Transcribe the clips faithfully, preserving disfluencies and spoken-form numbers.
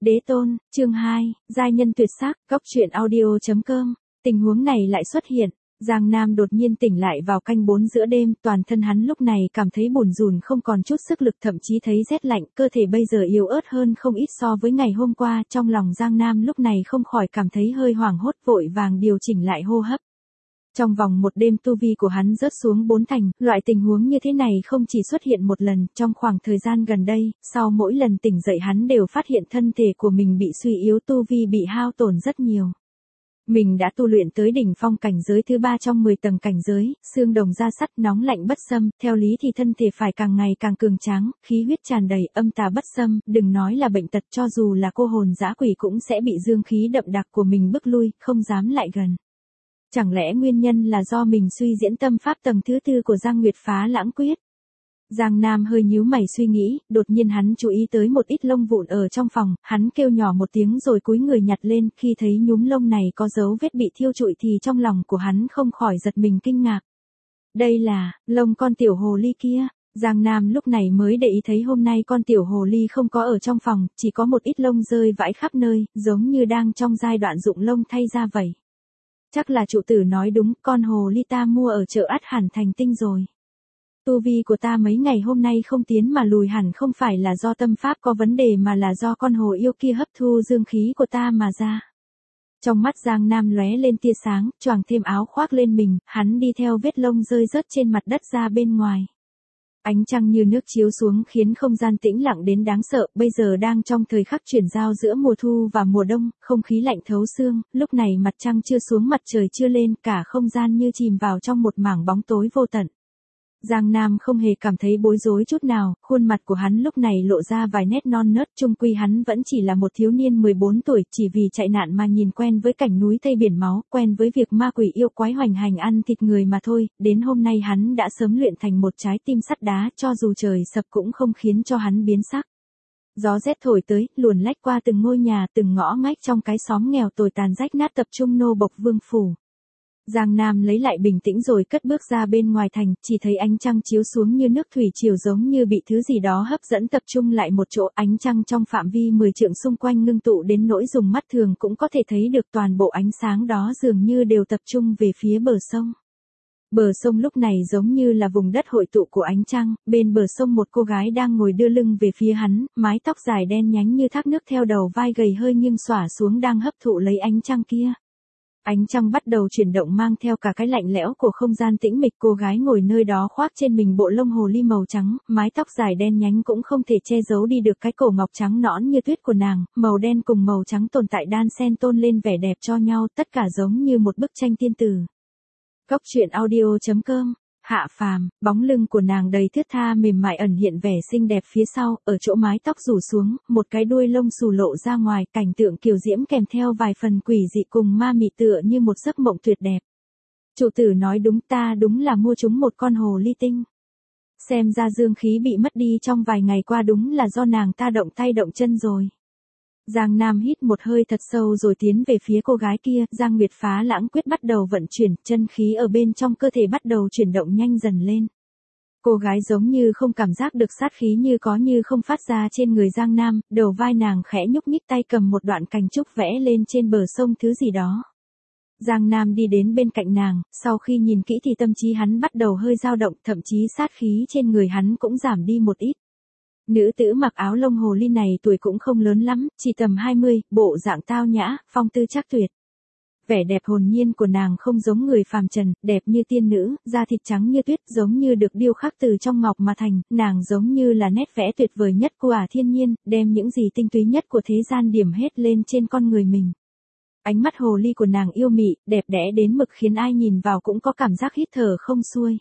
Đế tôn, chương hai, giai nhân tuyệt sắc, góc truyện audio chấm com. Tình huống này lại xuất hiện, Giang Nam đột nhiên tỉnh lại vào canh bốn giữa đêm, toàn thân hắn lúc này cảm thấy bủn rủn không còn chút sức lực, thậm chí thấy rét lạnh, cơ thể bây giờ yếu ớt hơn không ít so với ngày hôm qua, trong lòng Giang Nam lúc này không khỏi cảm thấy hơi hoảng hốt, vội vàng điều chỉnh lại hô hấp. Trong vòng một đêm tu vi của hắn rớt xuống bốn thành, loại tình huống như thế này không chỉ xuất hiện một lần, trong khoảng thời gian gần đây, sau mỗi lần tỉnh dậy hắn đều phát hiện thân thể của mình bị suy yếu, tu vi bị hao tổn rất nhiều. Mình đã tu luyện tới đỉnh phong cảnh giới thứ ba trong mười tầng cảnh giới, xương đồng da sắt, nóng lạnh bất xâm, theo lý thì thân thể phải càng ngày càng cường tráng, khí huyết tràn đầy, âm tà bất xâm, đừng nói là bệnh tật, cho dù là cô hồn dã quỷ cũng sẽ bị dương khí đậm đặc của mình bức lui, không dám lại gần. Chẳng lẽ nguyên nhân là do mình suy diễn tâm pháp tầng thứ tư của Giang Nguyệt Phá Lãng Quyết? Giang Nam hơi nhíu mày suy nghĩ, đột nhiên hắn chú ý tới một ít lông vụn ở trong phòng, hắn kêu nhỏ một tiếng rồi cúi người nhặt lên, khi thấy nhúm lông này có dấu vết bị thiêu trụi thì trong lòng của hắn không khỏi giật mình kinh ngạc. Đây là, lông con tiểu hồ ly kia. Giang Nam lúc này mới để ý thấy hôm nay con tiểu hồ ly không có ở trong phòng, chỉ có một ít lông rơi vãi khắp nơi, giống như đang trong giai đoạn rụng lông thay ra vậy. Chắc là trụ tử nói đúng, con hồ ly ta mua ở chợ ắt hẳn thành tinh rồi. Tu vi của ta mấy ngày hôm nay không tiến mà lùi hẳn không phải là do tâm pháp có vấn đề mà là do con hồ yêu kia hấp thu dương khí của ta mà ra. Trong mắt Giang Nam lóe lên tia sáng, choàng thêm áo khoác lên mình, hắn đi theo vết lông rơi rớt trên mặt đất ra bên ngoài. Ánh trăng như nước chiếu xuống khiến không gian tĩnh lặng đến đáng sợ, bây giờ đang trong thời khắc chuyển giao giữa mùa thu và mùa đông, không khí lạnh thấu xương, lúc này mặt trăng chưa xuống mặt trời chưa lên, cả không gian như chìm vào trong một mảng bóng tối vô tận. Giang Nam không hề cảm thấy bối rối chút nào, khuôn mặt của hắn lúc này lộ ra vài nét non nớt, chung quy hắn vẫn chỉ là một thiếu niên mười bốn tuổi, chỉ vì chạy nạn mà nhìn quen với cảnh núi thây biển máu, quen với việc ma quỷ yêu quái hoành hành ăn thịt người mà thôi, đến hôm nay hắn đã sớm luyện thành một trái tim sắt đá, cho dù trời sập cũng không khiến cho hắn biến sắc. Gió rét thổi tới, luồn lách qua từng ngôi nhà, từng ngõ ngách trong cái xóm nghèo tồi tàn rách nát tập trung nô bộc vương phủ. Giang Nam lấy lại bình tĩnh rồi cất bước ra bên ngoài thành, chỉ thấy ánh trăng chiếu xuống như nước thủy triều, giống như bị thứ gì đó hấp dẫn tập trung lại một chỗ, ánh trăng trong phạm vi mười trượng xung quanh ngưng tụ đến nỗi dùng mắt thường cũng có thể thấy được, toàn bộ ánh sáng đó dường như đều tập trung về phía bờ sông. Bờ sông lúc này giống như là vùng đất hội tụ của ánh trăng, bên bờ sông một cô gái đang ngồi đưa lưng về phía hắn, mái tóc dài đen nhánh như thác nước theo đầu vai gầy hơi nghiêng xõa xuống đang hấp thụ lấy ánh trăng kia. Ánh trăng bắt đầu chuyển động mang theo cả cái lạnh lẽo của không gian tĩnh mịch, cô gái ngồi nơi đó khoác trên mình bộ lông hồ ly màu trắng, mái tóc dài đen nhánh cũng không thể che giấu đi được cái cổ ngọc trắng nõn như tuyết của nàng, màu đen cùng màu trắng tồn tại đan xen tôn lên vẻ đẹp cho nhau, tất cả giống như một bức tranh tiên tử. Góc truyện audio chấm com. Hạ phàm, bóng lưng của nàng đầy thướt tha mềm mại ẩn hiện vẻ xinh đẹp phía sau, ở chỗ mái tóc rủ xuống, một cái đuôi lông xù lộ ra ngoài, cảnh tượng kiều diễm kèm theo vài phần quỷ dị cùng ma mị tựa như một giấc mộng tuyệt đẹp. Chủ tử nói đúng, ta đúng là mua chúng một con hồ ly tinh. Xem ra dương khí bị mất đi trong vài ngày qua đúng là do nàng ta động tay động chân rồi. Giang Nam hít một hơi thật sâu rồi tiến về phía cô gái kia, Giang Nguyệt Phá Lãng Quyết bắt đầu vận chuyển, chân khí ở bên trong cơ thể bắt đầu chuyển động nhanh dần lên. Cô gái giống như không cảm giác được sát khí như có như không phát ra trên người Giang Nam, đầu vai nàng khẽ nhúc nhích, tay cầm một đoạn cành trúc vẽ lên trên bờ sông thứ gì đó. Giang Nam đi đến bên cạnh nàng, sau khi nhìn kỹ thì tâm trí hắn bắt đầu hơi dao động, thậm chí sát khí trên người hắn cũng giảm đi một ít. Nữ tử mặc áo lông hồ ly này tuổi cũng không lớn lắm, chỉ tầm hai mươi, bộ dạng tao nhã, phong tư chắc tuyệt. Vẻ đẹp hồn nhiên của nàng không giống người phàm trần, đẹp như tiên nữ, da thịt trắng như tuyết, giống như được điêu khắc từ trong ngọc mà thành, nàng giống như là nét vẽ tuyệt vời nhất của ả thiên nhiên, đem những gì tinh túy nhất của thế gian điểm hết lên trên con người mình. Ánh mắt hồ ly của nàng yêu mị, đẹp đẽ đến mực khiến ai nhìn vào cũng có cảm giác hít thở không xuôi.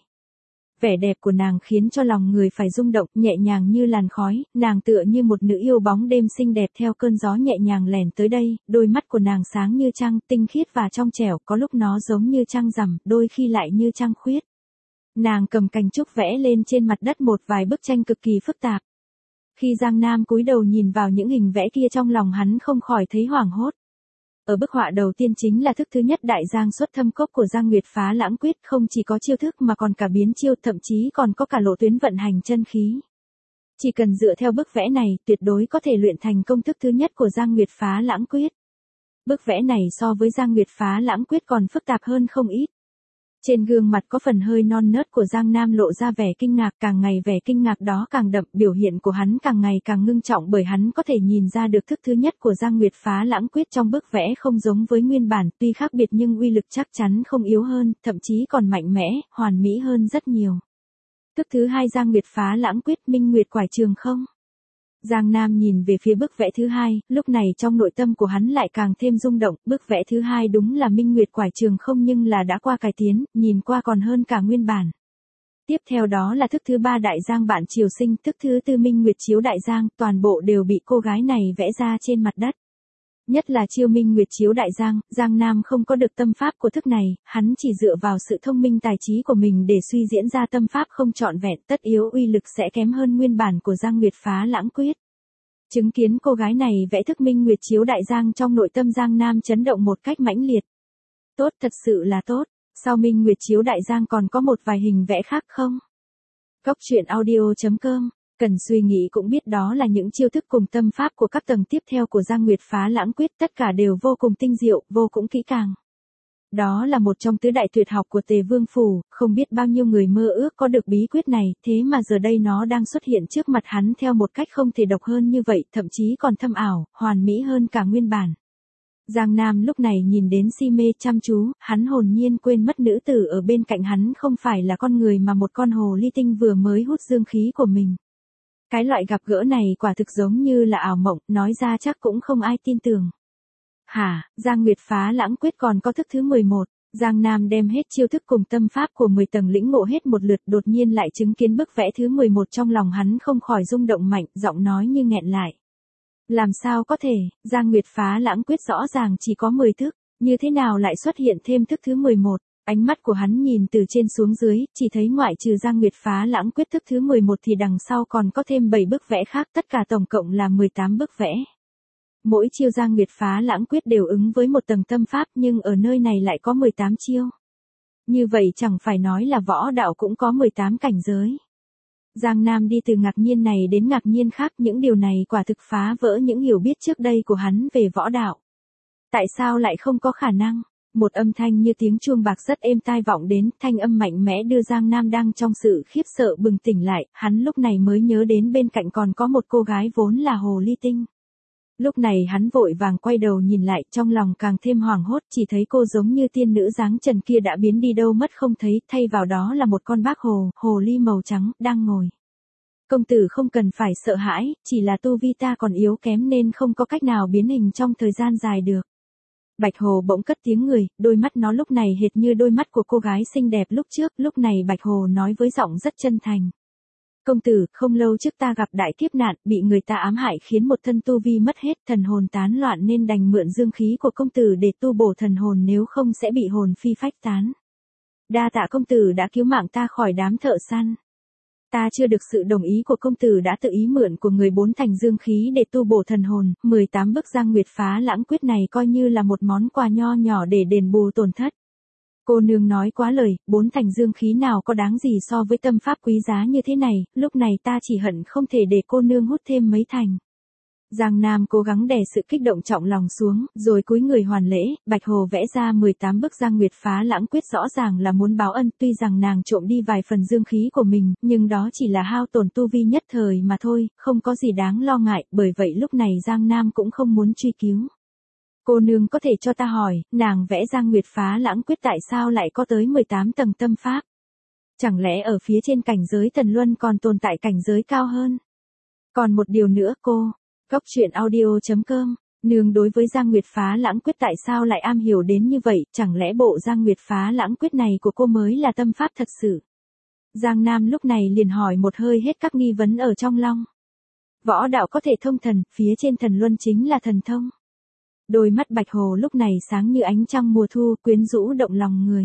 Vẻ đẹp của nàng khiến cho lòng người phải rung động, nhẹ nhàng như làn khói, nàng tựa như một nữ yêu bóng đêm xinh đẹp theo cơn gió nhẹ nhàng lẻn tới đây, đôi mắt của nàng sáng như trăng, tinh khiết và trong trẻo, có lúc nó giống như trăng rằm, đôi khi lại như trăng khuyết. Nàng cầm cành trúc vẽ lên trên mặt đất một vài bức tranh cực kỳ phức tạp. Khi Giang Nam cúi đầu nhìn vào những hình vẽ kia trong lòng hắn không khỏi thấy hoảng hốt. Ở bức họa đầu tiên chính là thức thứ nhất đại giang xuất thâm cốc của Giang Nguyệt Phá Lãng Quyết, không chỉ có chiêu thức mà còn cả biến chiêu, thậm chí còn có cả lộ tuyến vận hành chân khí. Chỉ cần dựa theo bức vẽ này, tuyệt đối có thể luyện thành công thức thứ nhất của Giang Nguyệt Phá Lãng Quyết. Bức vẽ này so với Giang Nguyệt Phá Lãng Quyết còn phức tạp hơn không ít. Trên gương mặt có phần hơi non nớt của Giang Nam lộ ra vẻ kinh ngạc, càng ngày vẻ kinh ngạc đó càng đậm, biểu hiện của hắn càng ngày càng ngưng trọng bởi hắn có thể nhìn ra được thức thứ nhất của Giang Nguyệt Phá Lãng Quyết trong bức vẽ không giống với nguyên bản, tuy khác biệt nhưng uy lực chắc chắn không yếu hơn, thậm chí còn mạnh mẽ, hoàn mỹ hơn rất nhiều. Thức thứ hai Giang Nguyệt Phá Lãng Quyết Minh Nguyệt Quải Trường Không. Giang Nam nhìn về phía bức vẽ thứ hai, lúc này trong nội tâm của hắn lại càng thêm rung động, bức vẽ thứ hai đúng là Minh Nguyệt Quải Trường Không nhưng là đã qua cải tiến, nhìn qua còn hơn cả nguyên bản. Tiếp theo đó là thức thứ ba Đại Giang Bạn Triều Sinh, thức thứ tư Minh Nguyệt Chiếu Đại Giang, toàn bộ đều bị cô gái này vẽ ra trên mặt đất. Nhất là chiêu Minh Nguyệt Chiếu Đại Giang, Giang Nam không có được tâm pháp của thức này, hắn chỉ dựa vào sự thông minh tài trí của mình để suy diễn ra tâm pháp không trọn vẹn, tất yếu uy lực sẽ kém hơn nguyên bản của Giang Nguyệt Phá Lãng Quyết. Chứng kiến cô gái này vẽ thức Minh Nguyệt Chiếu Đại Giang trong nội tâm Giang Nam chấn động một cách mãnh liệt. Tốt, thật sự là tốt, sau Minh Nguyệt Chiếu Đại Giang còn có một vài hình vẽ khác không? Cốc truyện audio chấm com Cần suy nghĩ cũng biết đó là những chiêu thức cùng tâm pháp của các tầng tiếp theo của Giang Nguyệt Phá Lãng Quyết, tất cả đều vô cùng tinh diệu, vô cùng kỹ càng. Đó là một trong tứ đại tuyệt học của Tề Vương Phủ, không biết bao nhiêu người mơ ước có được bí quyết này, thế mà giờ đây nó đang xuất hiện trước mặt hắn theo một cách không thể độc hơn như vậy, thậm chí còn thâm ảo, hoàn mỹ hơn cả nguyên bản. Giang Nam lúc này nhìn đến si mê chăm chú, hắn hồn nhiên quên mất nữ tử ở bên cạnh hắn không phải là con người mà một con hồ ly tinh vừa mới hút dương khí của mình. Cái loại gặp gỡ này quả thực giống như là ảo mộng, nói ra chắc cũng không ai tin tưởng. Hả, Giang Nguyệt Phá Lãng Quyết còn có thức thứ mười một, Giang Nam đem hết chiêu thức cùng tâm pháp của mười tầng lĩnh ngộ hết một lượt, đột nhiên lại chứng kiến bức vẽ thứ mười một, trong lòng hắn không khỏi rung động mạnh, giọng nói như nghẹn lại. Làm sao có thể, Giang Nguyệt Phá Lãng Quyết rõ ràng chỉ có mười thức, như thế nào lại xuất hiện thêm thức thứ mười một? Ánh mắt của hắn nhìn từ trên xuống dưới, chỉ thấy ngoại trừ Giang Nguyệt Phá Lãng Quyết thức thứ mười một thì đằng sau còn có thêm bảy bức vẽ khác, tất cả tổng cộng là mười tám bức vẽ. Mỗi chiêu Giang Nguyệt Phá Lãng Quyết đều ứng với một tầng tâm pháp, nhưng ở nơi này lại có mười tám chiêu. Như vậy chẳng phải nói là võ đạo cũng có mười tám cảnh giới. Giang Nam đi từ ngạc nhiên này đến ngạc nhiên khác, những điều này quả thực phá vỡ những hiểu biết trước đây của hắn về võ đạo. Tại sao lại không có khả năng? Một âm thanh như tiếng chuông bạc rất êm tai vọng đến, thanh âm mạnh mẽ đưa Giang Nam đang trong sự khiếp sợ bừng tỉnh lại, hắn lúc này mới nhớ đến bên cạnh còn có một cô gái vốn là hồ ly tinh. Lúc này hắn vội vàng quay đầu nhìn lại, trong lòng càng thêm hoảng hốt, chỉ thấy cô giống như tiên nữ dáng trần kia đã biến đi đâu mất không thấy, thay vào đó là một con bác hồ, hồ ly màu trắng, đang ngồi. Công tử không cần phải sợ hãi, chỉ là tu vi ta còn yếu kém nên không có cách nào biến hình trong thời gian dài được. Bạch Hồ bỗng cất tiếng người, đôi mắt nó lúc này hệt như đôi mắt của cô gái xinh đẹp lúc trước, lúc này Bạch Hồ nói với giọng rất chân thành. Công tử, không lâu trước ta gặp đại kiếp nạn, bị người ta ám hại khiến một thân tu vi mất hết, thần hồn tán loạn nên đành mượn dương khí của công tử để tu bổ thần hồn, nếu không sẽ bị hồn phi phách tán. Đa tạ công tử đã cứu mạng ta khỏi đám thợ săn. Ta chưa được sự đồng ý của công tử đã tự ý mượn của người bốn thành dương khí để tu bổ thần hồn, mười tám bức Giang Nguyệt Phá Lãng Quyết này coi như là một món quà nho nhỏ để đền bù tổn thất. Cô nương nói quá lời, bốn thành dương khí nào có đáng gì so với tâm pháp quý giá như thế này, lúc này ta chỉ hận không thể để cô nương hút thêm mấy thành. Giang Nam cố gắng đè sự kích động trọng lòng xuống, rồi cúi người hoàn lễ, Bạch Hồ vẽ ra mười tám bức Giang Nguyệt Phá Lãng Quyết rõ ràng là muốn báo ân, tuy rằng nàng trộm đi vài phần dương khí của mình, nhưng đó chỉ là hao tổn tu vi nhất thời mà thôi, không có gì đáng lo ngại, bởi vậy lúc này Giang Nam cũng không muốn truy cứu. Cô nương có thể cho ta hỏi, nàng vẽ Giang Nguyệt Phá Lãng Quyết tại sao lại có tới mười tám tầng tâm pháp? Chẳng lẽ ở phía trên cảnh giới thần luân còn tồn tại cảnh giới cao hơn? Còn một điều nữa cô, Cốc truyện audio chấm com, nương đối với Giang Nguyệt Phá Lãng Quyết tại sao lại am hiểu đến như vậy, chẳng lẽ bộ Giang Nguyệt Phá Lãng Quyết này của cô mới là tâm pháp thật sự? Giang Nam lúc này liền hỏi một hơi hết các nghi vấn ở trong lòng. Võ đạo có thể thông thần, phía trên thần luân chính là thần thông. Đôi mắt Bạch Hồ lúc này sáng như ánh trăng mùa thu, quyến rũ động lòng người.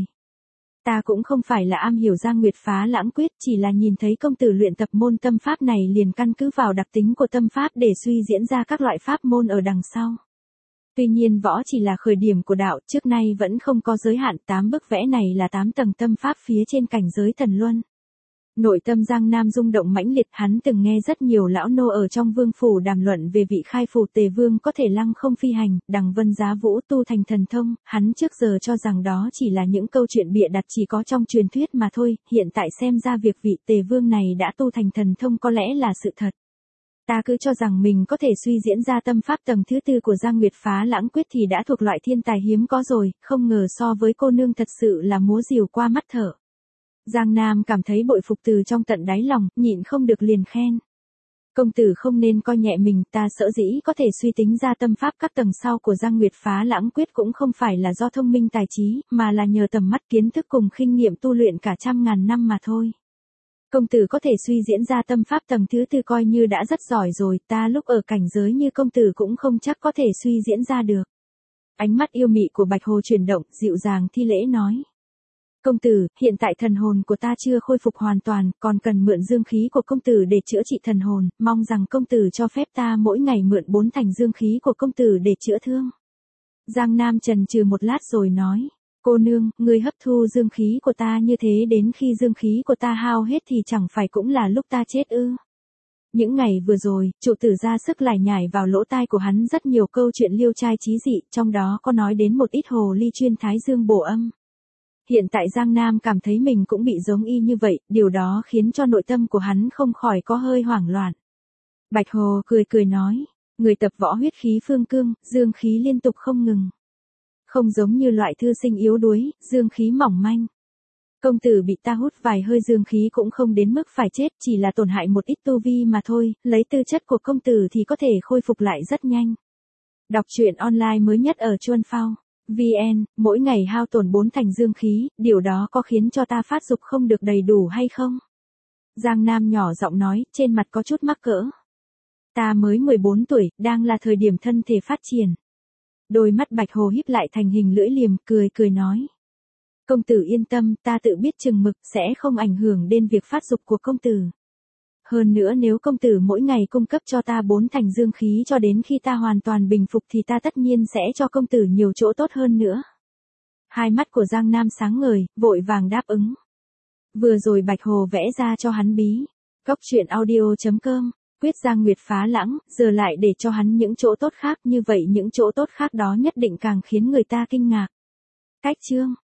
Ta cũng không phải là am hiểu Giang Nguyệt Phá Lãng Quyết, chỉ là nhìn thấy công tử luyện tập môn tâm pháp này liền căn cứ vào đặc tính của tâm pháp để suy diễn ra các loại pháp môn ở đằng sau. Tuy nhiên võ chỉ là khởi điểm của đạo, trước nay vẫn không có giới hạn, tám bức vẽ này là tám tầng tâm pháp phía trên cảnh giới thần luân. Nội tâm Giang Nam rung động mãnh liệt, hắn từng nghe rất nhiều lão nô ở trong vương phủ đàm luận về vị khai phủ tề vương có thể lăng không phi hành, đằng vân giá vũ tu thành thần thông, hắn trước giờ cho rằng đó chỉ là những câu chuyện bịa đặt chỉ có trong truyền thuyết mà thôi, hiện tại xem ra việc vị tề vương này đã tu thành thần thông có lẽ là sự thật. Ta cứ cho rằng mình có thể suy diễn ra tâm pháp tầng thứ tư của Giang Nguyệt Phá Lãng Quyết thì đã thuộc loại thiên tài hiếm có rồi, không ngờ so với cô nương thật sự là múa rìu qua mắt thở. Giang Nam cảm thấy bội phục từ trong tận đáy lòng, nhịn không được liền khen. Công tử không nên coi nhẹ mình, ta sở dĩ có thể suy tính ra tâm pháp các tầng sau của Giang Nguyệt Phá Lãng Quyết cũng không phải là do thông minh tài trí, mà là nhờ tầm mắt kiến thức cùng kinh nghiệm tu luyện cả trăm ngàn năm mà thôi. Công tử có thể suy diễn ra tâm pháp tầng thứ tư coi như đã rất giỏi rồi, ta lúc ở cảnh giới như công tử cũng không chắc có thể suy diễn ra được. Ánh mắt yêu mị của Bạch Hồ chuyển động, dịu dàng thi lễ nói. Công tử, hiện tại thần hồn của ta chưa khôi phục hoàn toàn, còn cần mượn dương khí của công tử để chữa trị thần hồn, mong rằng công tử cho phép ta mỗi ngày mượn bốn thành dương khí của công tử để chữa thương. Giang Nam chần chừ một lát rồi nói, cô nương, người hấp thu dương khí của ta như thế đến khi dương khí của ta hao hết thì chẳng phải cũng là lúc ta chết ư. Những ngày vừa rồi, trụ tử ra sức lải nhải vào lỗ tai của hắn rất nhiều câu chuyện liêu trai trí dị, trong đó có nói đến một ít hồ ly chuyên thái dương bổ âm. Hiện tại Giang Nam cảm thấy mình cũng bị giống y như vậy, điều đó khiến cho nội tâm của hắn không khỏi có hơi hoảng loạn. Bạch Hồ cười cười nói, người tập võ huyết khí phương cương, dương khí liên tục không ngừng. Không giống như loại thư sinh yếu đuối, dương khí mỏng manh. Công tử bị ta hút vài hơi dương khí cũng không đến mức phải chết, chỉ là tổn hại một ít tu vi mà thôi, lấy tư chất của công tử thì có thể khôi phục lại rất nhanh. Đọc truyện online mới nhất ở Chuan Phao vê en, mỗi ngày hao tổn bốn thành dương khí, điều đó có khiến cho ta phát dục không được đầy đủ hay không? Giang Nam nhỏ giọng nói, trên mặt có chút mắc cỡ. Ta mới mười bốn tuổi, đang là thời điểm thân thể phát triển. Đôi mắt Bạch Hồ híp lại thành hình lưỡi liềm, cười cười nói. Công tử yên tâm, ta tự biết chừng mực, sẽ không ảnh hưởng đến việc phát dục của công tử. Hơn nữa nếu công tử mỗi ngày cung cấp cho ta bốn thành dương khí cho đến khi ta hoàn toàn bình phục thì ta tất nhiên sẽ cho công tử nhiều chỗ tốt hơn nữa. Hai mắt của Giang Nam sáng ngời, vội vàng đáp ứng. Vừa rồi Bạch Hồ vẽ ra cho hắn bí. Góc truyện audio chấm com, quyết Giang Nguyệt Phá Lãng, giờ lại để cho hắn những chỗ tốt khác, như vậy những chỗ tốt khác đó nhất định càng khiến người ta kinh ngạc. Cách chương